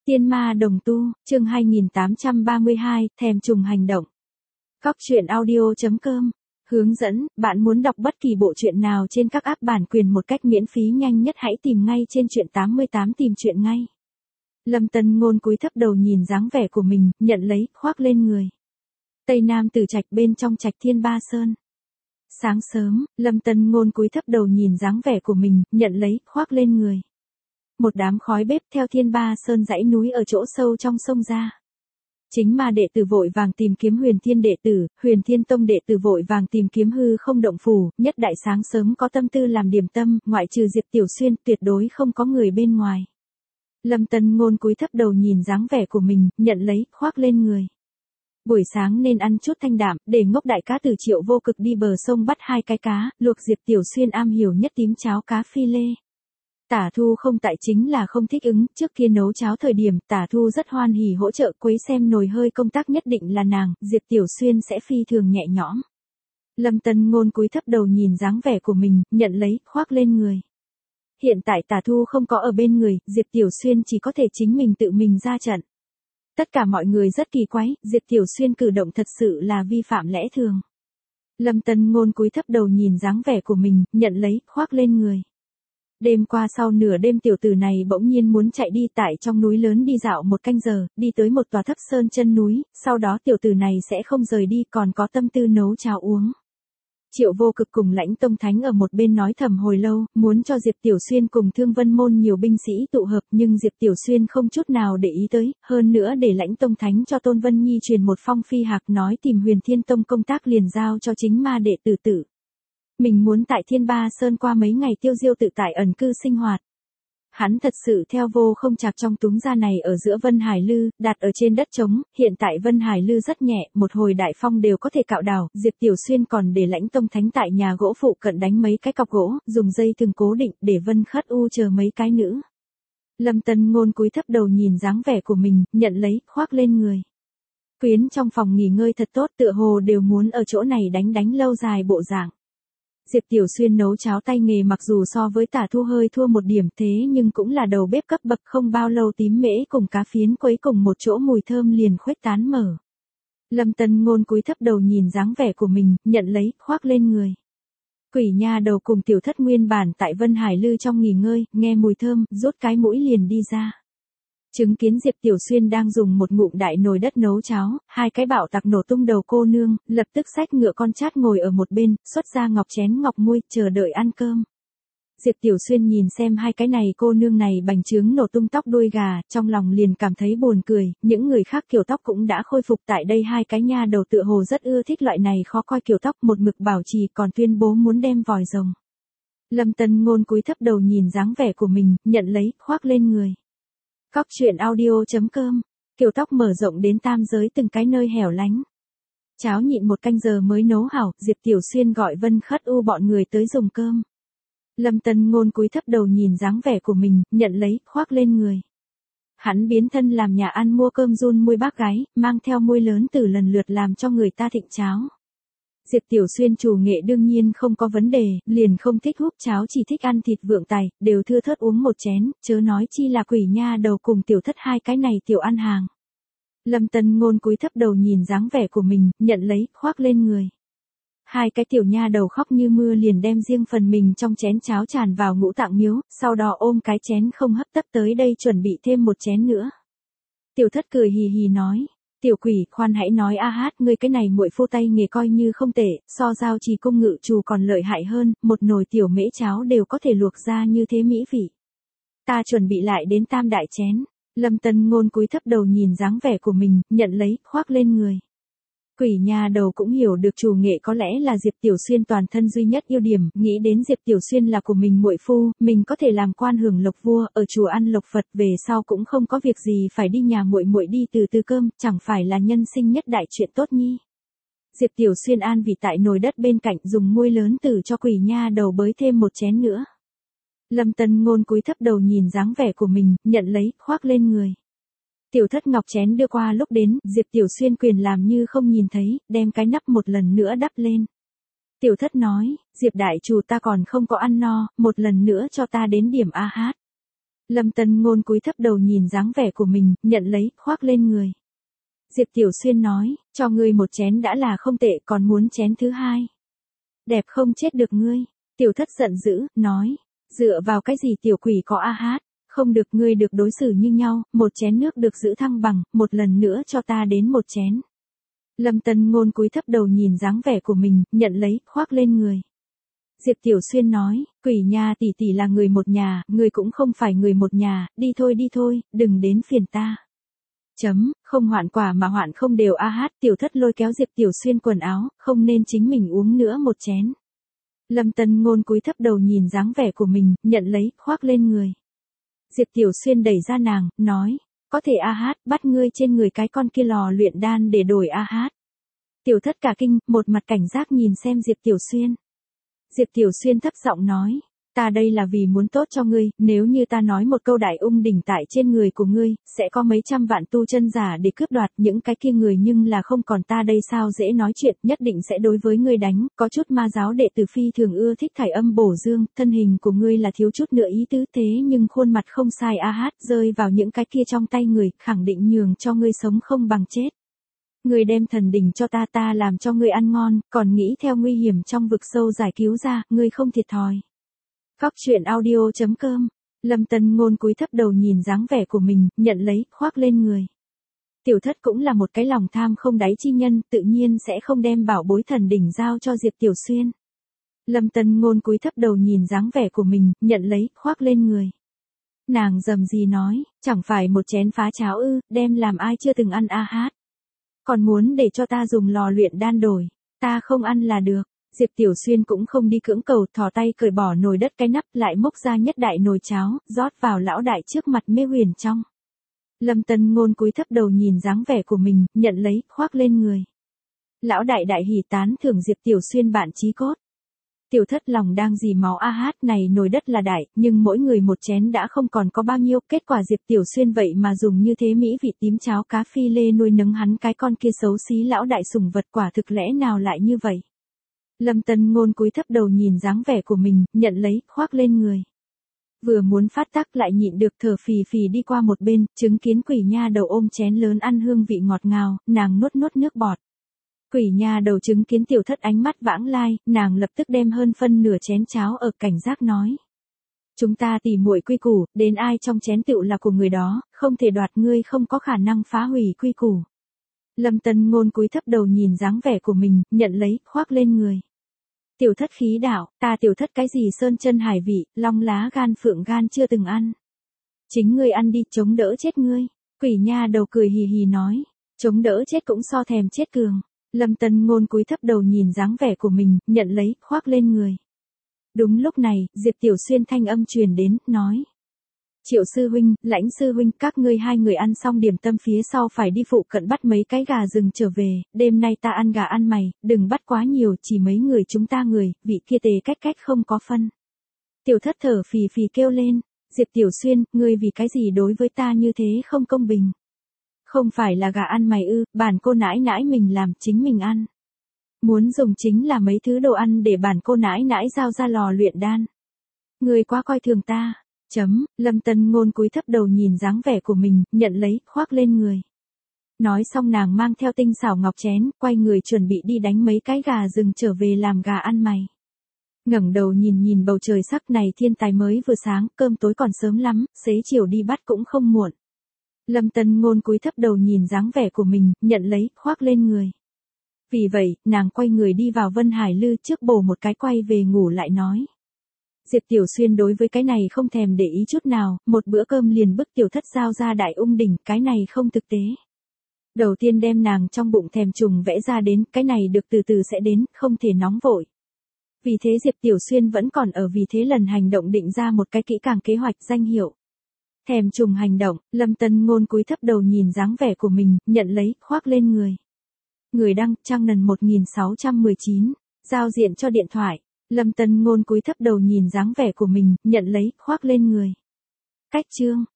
Tiên ma đồng tu, chương 2832, thèm trùng hành động. Các truyện audio.com hướng dẫn, bạn muốn đọc bất kỳ bộ truyện nào trên các app bản quyền một cách miễn phí nhanh nhất hãy tìm ngay trên truyện 88 tìm truyện ngay. Lâm Tân Ngôn cúi thấp đầu nhìn dáng vẻ của mình, nhận lấy, khoác lên người. Tây Nam Tử Trạch bên trong Trạch Thiên Ba Sơn. Sáng sớm, Lâm Tân Ngôn cúi thấp đầu nhìn dáng vẻ của mình, nhận lấy, khoác lên người. Một đám khói bếp theo Thiên Ba Sơn dãy núi ở chỗ sâu trong sông ra. Chính mà đệ tử vội vàng tìm kiếm Huyền Thiên đệ tử, Huyền Thiên Tông đệ tử vội vàng tìm kiếm hư không động phủ, nhất đại sáng sớm có tâm tư làm điểm tâm, ngoại trừ Diệp Tiểu Xuyên, tuyệt đối không có người bên ngoài. Lâm Tân Ngôn cúi thấp đầu nhìn dáng vẻ của mình, nhận lấy, khoác lên người. Buổi sáng nên ăn chút thanh đạm, để ngốc đại cá Từ Triệu Vô Cực đi bờ sông bắt 2 cái cá, luộc Diệp Tiểu Xuyên am hiểu nhất tím cháo cá phi lê. Tả Thu không tại chính là không thích ứng, trước kia nấu cháo thời điểm, Tả Thu rất hoan hỉ hỗ trợ quấy xem nồi hơi công tác nhất định là nàng, Diệp Tiểu Xuyên sẽ phi thường nhẹ nhõm. Lâm Tân Ngôn cúi thấp đầu nhìn dáng vẻ của mình, nhận lấy, khoác lên người. Hiện tại Tả Thu không có ở bên người, Diệp Tiểu Xuyên chỉ có thể chính mình tự mình ra trận. Tất cả mọi người rất kỳ quái, Diệp Tiểu Xuyên cử động thật sự là vi phạm lẽ thường. Lâm Tân Ngôn cúi thấp đầu nhìn dáng vẻ của mình, nhận lấy, khoác lên người. Đêm qua sau nửa đêm tiểu tử này bỗng nhiên muốn chạy đi tại trong núi lớn đi dạo 1 canh giờ, đi tới một tòa thấp sơn chân núi, sau đó tiểu tử này sẽ không rời đi còn có tâm tư nấu cháo uống. Triệu Vô Cực cùng Lãnh Tông Thánh ở một bên nói thầm hồi lâu, muốn cho Diệp Tiểu Xuyên cùng Thương Vân Môn nhiều binh sĩ tụ hợp nhưng Diệp Tiểu Xuyên không chút nào để ý tới, hơn nữa để Lãnh Tông Thánh cho Tôn Vân Nhi truyền một phong phi hạc nói tìm Huyền Thiên Tông công tác liền giao cho chính ma đệ tử tử. Mình muốn tại Thiên Ba Sơn qua mấy ngày tiêu diêu tự tại ẩn cư sinh hoạt. Hắn thật sự theo vô không chạc trong túng ra này ở giữa Vân Hải Lư, đặt ở trên đất trống, hiện tại Vân Hải Lư rất nhẹ, một hồi đại phong đều có thể cạo đảo, Diệp Tiểu Xuyên còn để Lãnh Tông Thánh tại nhà gỗ phụ cận đánh mấy cái cọc gỗ, dùng dây thừng cố định để Vân Khất U chờ mấy cái nữ. Lâm Tân Ngôn cúi thấp đầu nhìn dáng vẻ của mình, nhận lấy, khoác lên người. Quyến trong phòng nghỉ ngơi thật tốt tựa hồ đều muốn ở chỗ này đánh lâu dài bộ dạng. Diệp Tiểu Xuyên nấu cháo tay nghề mặc dù so với Tả Thu hơi thua một điểm thế nhưng cũng là đầu bếp cấp bậc không bao lâu tím mễ cùng cá phiến quấy cùng một chỗ mùi thơm liền khuếch tán mở. Lâm Tân Ngôn cúi thấp đầu nhìn dáng vẻ của mình, nhận lấy, khoác lên người. Quỷ nha đầu cùng Tiểu Thất nguyên bản tại Vân Hải Lư trong nghỉ ngơi, nghe mùi thơm, rút cái mũi liền đi ra. Chứng kiến Diệp Tiểu Xuyên đang dùng một ngụm đại nồi đất nấu cháo, 2 cái bạo tặc nổ tung đầu cô nương, lập tức xách ngựa con chát ngồi ở một bên, xuất ra ngọc chén ngọc muôi, chờ đợi ăn cơm. Diệp Tiểu Xuyên nhìn xem 2 cái này cô nương này bành trướng nổ tung tóc đuôi gà, trong lòng liền cảm thấy buồn cười, những người khác kiểu tóc cũng đã khôi phục tại đây 2 cái nha đầu tựa hồ rất ưa thích loại này khó coi kiểu tóc một mực bảo trì còn tuyên bố muốn đem vòi rồng. Lâm Tân Ngôn cúi thấp đầu nhìn dáng vẻ của mình, nhận lấy, khoác lên người. Các truyện audio.com, kiểu tóc mở rộng đến tam giới từng cái nơi hẻo lánh. Cháo nhịn 1 canh giờ mới nấu hảo, Diệp Tiểu Xuyên gọi Vân Khất U bọn người tới dùng cơm. Lâm Tân Ngôn cúi thấp đầu nhìn dáng vẻ của mình, nhận lấy, khoác lên người. Hắn biến thân làm nhà ăn mua cơm run mui bác gái, mang theo mui lớn từ lần lượt làm cho người ta thịnh cháo. Diệp Tiểu Xuyên chủ nghệ đương nhiên không có vấn đề, liền không thích húp cháo chỉ thích ăn thịt vượng tài, đều thưa thớt uống một chén, chớ nói chi là quỷ nha đầu cùng Tiểu Thất 2 cái này tiểu ăn hàng. Lâm Tân Ngôn cúi thấp đầu nhìn dáng vẻ của mình, nhận lấy, khoác lên người. 2 cái tiểu nha đầu khóc như mưa liền đem riêng phần mình trong chén cháo tràn vào Ngũ Tạng Miếu, sau đó ôm cái chén không hấp tấp tới đây chuẩn bị thêm một chén nữa. Tiểu Thất cười hì hì nói. Tiểu quỷ, khoan hãy nói a hát, ngươi cái này muội phu tay nghề coi như không tệ, so giao trì cung ngự chủ còn lợi hại hơn, một nồi tiểu mễ cháo đều có thể luộc ra như thế mỹ vị. Ta chuẩn bị lại đến tam đại chén. Lâm Tân Ngôn cúi thấp đầu nhìn dáng vẻ của mình, nhận lấy, khoác lên người. Quỷ nhà đầu cũng hiểu được chủ nghệ có lẽ là Diệp Tiểu Xuyên toàn thân duy nhất ưu điểm, nghĩ đến Diệp Tiểu Xuyên là của mình muội phu, mình có thể làm quan hưởng lộc vua, ở chùa ăn lộc Phật, về sau cũng không có việc gì phải đi nhà muội muội đi từ cơm, chẳng phải là nhân sinh nhất đại chuyện tốt nhi. Diệp Tiểu Xuyên an vị tại nồi đất bên cạnh dùng muôi lớn từ cho quỷ nha đầu bới thêm một chén nữa. Lâm Tân Ngôn cúi thấp đầu nhìn dáng vẻ của mình, nhận lấy, khoác lên người. Tiểu Thất ngọc chén đưa qua lúc đến, Diệp Tiểu Xuyên quyền làm như không nhìn thấy, đem cái nắp một lần nữa đắp lên. Tiểu Thất nói, Diệp đại chủ ta còn không có ăn no, một lần nữa cho ta đến điểm a hát. Lâm Tân Ngôn cúi thấp đầu nhìn dáng vẻ của mình, nhận lấy, khoác lên người. Diệp Tiểu Xuyên nói, cho ngươi một chén đã là không tệ, còn muốn chén thứ hai. Đẹp không chết được ngươi. Tiểu Thất giận dữ, nói, dựa vào cái gì tiểu quỷ có a hát, không được, ngươi được đối xử như nhau, một chén nước được giữ thăng bằng, một lần nữa cho ta đến một chén. Lâm Tân Ngôn cúi thấp đầu nhìn dáng vẻ của mình, nhận lấy, khoác lên người. Diệp Tiểu Xuyên nói, quỷ nha tỷ tỷ là người một nhà, ngươi cũng không phải người một nhà, đi thôi, đừng đến phiền ta. Không hoạn quả mà hoạn không đều a hát. Tiểu Thất lôi kéo Diệp Tiểu Xuyên quần áo, không nên chính mình uống nữa một chén. Lâm Tân Ngôn cúi thấp đầu nhìn dáng vẻ của mình, nhận lấy, khoác lên người. Diệp Tiểu Xuyên đẩy ra nàng, nói, có thể a hát, bắt ngươi trên người cái con kia lò luyện đan để đổi a hát. Tiểu Thất cả kinh, một mặt cảnh giác nhìn xem Diệp Tiểu Xuyên. Diệp Tiểu Xuyên thấp giọng nói, ta đây là vì muốn tốt cho ngươi, nếu như ta nói một câu đại ung đỉnh tại trên người của ngươi, sẽ có mấy trăm vạn tu chân giả để cướp đoạt những cái kia người, nhưng là không còn ta đây sao dễ nói chuyện, nhất định sẽ đối với ngươi đánh, có chút ma giáo đệ tử phi thường ưa thích thải âm bổ dương, thân hình của ngươi là thiếu chút nữa ý tứ thế nhưng khuôn mặt không sai a hát, rơi vào những cái kia trong tay người, khẳng định nhường cho ngươi sống không bằng chết. Ngươi đem thần đỉnh cho ta, ta làm cho ngươi ăn ngon, còn nghĩ theo nguy hiểm trong vực sâu giải cứu ra, ngươi không thiệt thòi. Cóc truyện audio.com. Lâm Tân Ngôn cúi thấp đầu nhìn dáng vẻ của mình, nhận lấy, khoác lên người. Tiểu Thất cũng là một cái lòng tham không đáy chi nhân, tự nhiên sẽ không đem bảo bối thần đỉnh giao cho Diệp Tiểu Xuyên. Lâm Tân Ngôn cúi thấp đầu nhìn dáng vẻ của mình, nhận lấy, khoác lên người. Nàng rầm rì nói, chẳng phải một chén phá cháo ư, đem làm ai chưa từng ăn a hát. Còn muốn để cho ta dùng lò luyện đan đổi, ta không ăn là được. Diệp Tiểu Xuyên cũng không đi cưỡng cầu, thò tay cởi bỏ nồi đất cái nắp, lại mốc ra nhất đại nồi cháo, rót vào lão đại trước mặt mê huyền trong. Lâm Tân Ngôn cúi thấp đầu nhìn dáng vẻ của mình, nhận lấy, khoác lên người. Lão đại đại hỉ tán thưởng Diệp Tiểu Xuyên bạn chí cốt. Tiểu Thất lòng đang dì máu a hát, này nồi đất là đại, nhưng mỗi người một chén đã không còn có bao nhiêu, kết quả Diệp Tiểu Xuyên vậy mà dùng như thế mỹ vị tím cháo cá phi lê nuôi nấng hắn cái con kia xấu xí lão đại sủng vật, quả thực lẽ nào lại như vậy. Lâm Tân Ngôn cúi thấp đầu nhìn dáng vẻ của mình, nhận lấy, khoác lên người. Vừa muốn phát tác lại nhịn được, thở phì phì đi qua một bên, chứng kiến quỷ nha đầu ôm chén lớn ăn hương vị ngọt ngào, nàng nuốt nước bọt. Quỷ nha đầu chứng kiến Tiểu Thất ánh mắt vãng lai, nàng lập tức đem hơn phân nửa chén cháo ở cảnh giác nói. Chúng ta tỉ muội quy củ, đến ai trong chén tựu là của người đó, không thể đoạt, ngươi không có khả năng phá hủy quy củ. Lâm Tân Ngôn cúi thấp đầu nhìn dáng vẻ của mình, nhận lấy, khoác lên người. Tiểu Thất khí đạo, ta Tiểu Thất cái gì sơn chân hải vị, long lá gan phượng gan chưa từng ăn. Chính ngươi ăn đi, chống đỡ chết ngươi. Quỷ nha đầu cười hì hì nói, chống đỡ chết cũng so thèm chết cường. Lâm Tân Ngôn cúi thấp đầu nhìn dáng vẻ của mình, nhận lấy, khoác lên người. Đúng lúc này, Diệp Tiểu Xuyên thanh âm truyền đến, nói. Triệu sư huynh, Lãnh sư huynh, các ngươi hai người ăn xong điểm tâm phía sau phải đi phụ cận bắt mấy cái gà rừng trở về, đêm nay ta ăn gà ăn mày, đừng bắt quá nhiều, chỉ mấy người chúng ta người, vị kia tề cách không có phân. Tiểu Thất thở phì phì kêu lên, Diệp Tiểu Xuyên, ngươi vì cái gì đối với ta như thế không công bình. Không phải là gà ăn mày ư, bản cô nãi nãi mình làm, chính mình ăn. Muốn dùng chính là mấy thứ đồ ăn để bản cô nãi nãi giao ra lò luyện đan. Ngươi quá coi thường ta. Lâm Tân Ngôn cúi thấp đầu nhìn dáng vẻ của mình, nhận lấy, khoác lên người. Nói xong nàng mang theo tinh xảo ngọc chén, quay người chuẩn bị đi đánh mấy cái gà rừng trở về làm gà ăn mày. Ngẩng đầu nhìn bầu trời sắc này, thiên tài mới vừa sáng, cơm tối còn sớm lắm, xế chiều đi bắt cũng không muộn. Lâm Tân Ngôn cúi thấp đầu nhìn dáng vẻ của mình, nhận lấy, khoác lên người. Vì vậy, nàng quay người đi vào Vân Hải Lư trước bổ một cái quay về ngủ lại nói. Diệp Tiểu Xuyên đối với cái này không thèm để ý chút nào, một bữa cơm liền bức Tiểu Thất giao ra đại ung đỉnh, cái này không thực tế. Đầu tiên đem nàng trong bụng thèm trùng vẽ ra đến, cái này được từ từ sẽ đến, không thể nóng vội. Vì thế Diệp Tiểu Xuyên vẫn còn ở vì thế lần hành động định ra một cái kỹ càng kế hoạch danh hiệu. Thèm trùng hành động, Lâm Tân Ngôn cúi thấp đầu nhìn dáng vẻ của mình, nhận lấy, khoác lên người. Người đăng, trang nần 1619, giao diện cho điện thoại. Lâm Tân Ngôn cúi thấp đầu nhìn dáng vẻ của mình, nhận lấy, khoác lên người. Cách chương.